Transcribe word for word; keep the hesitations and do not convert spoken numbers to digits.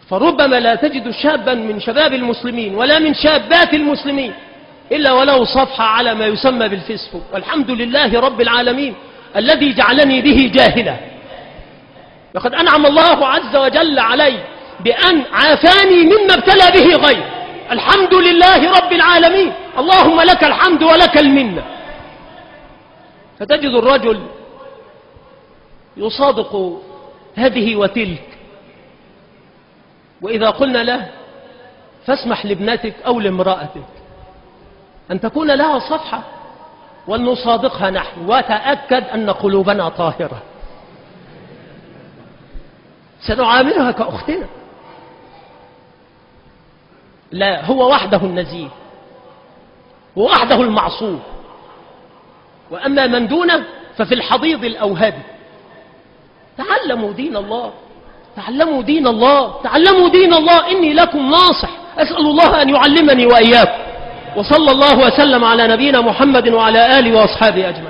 فربما لا تجد شابا من شباب المسلمين ولا من شابات المسلمين إلا ولو صفحة على ما يسمى بالفيسبوك. والحمد لله رب العالمين الذي جعلني به جاهلا. لقد أنعم الله عز وجل علي بأن عافاني مما ابتلى به غير. الحمد لله رب العالمين، اللهم لك الحمد ولك المنة. فتجد الرجل يصادق هذه وتلك، وإذا قلنا له فاسمح لابنتك أو لامرأتك أن تكون لها صفحة وأن نصادقها نحن، وتأكد أن قلوبنا طاهرة، سنعاملها كأختنا. لا، هو وحده النزيه ووحده المعصوم، وأما من دونه ففي الحضيض الأوهبي. تعلموا دين الله، تعلموا دين الله، تعلموا دين الله. إني لكم ناصح، أسأل الله أن يعلمني وإياكم. وصلى الله وسلم على نبينا محمد وعلى آله وأصحابه أجمعين.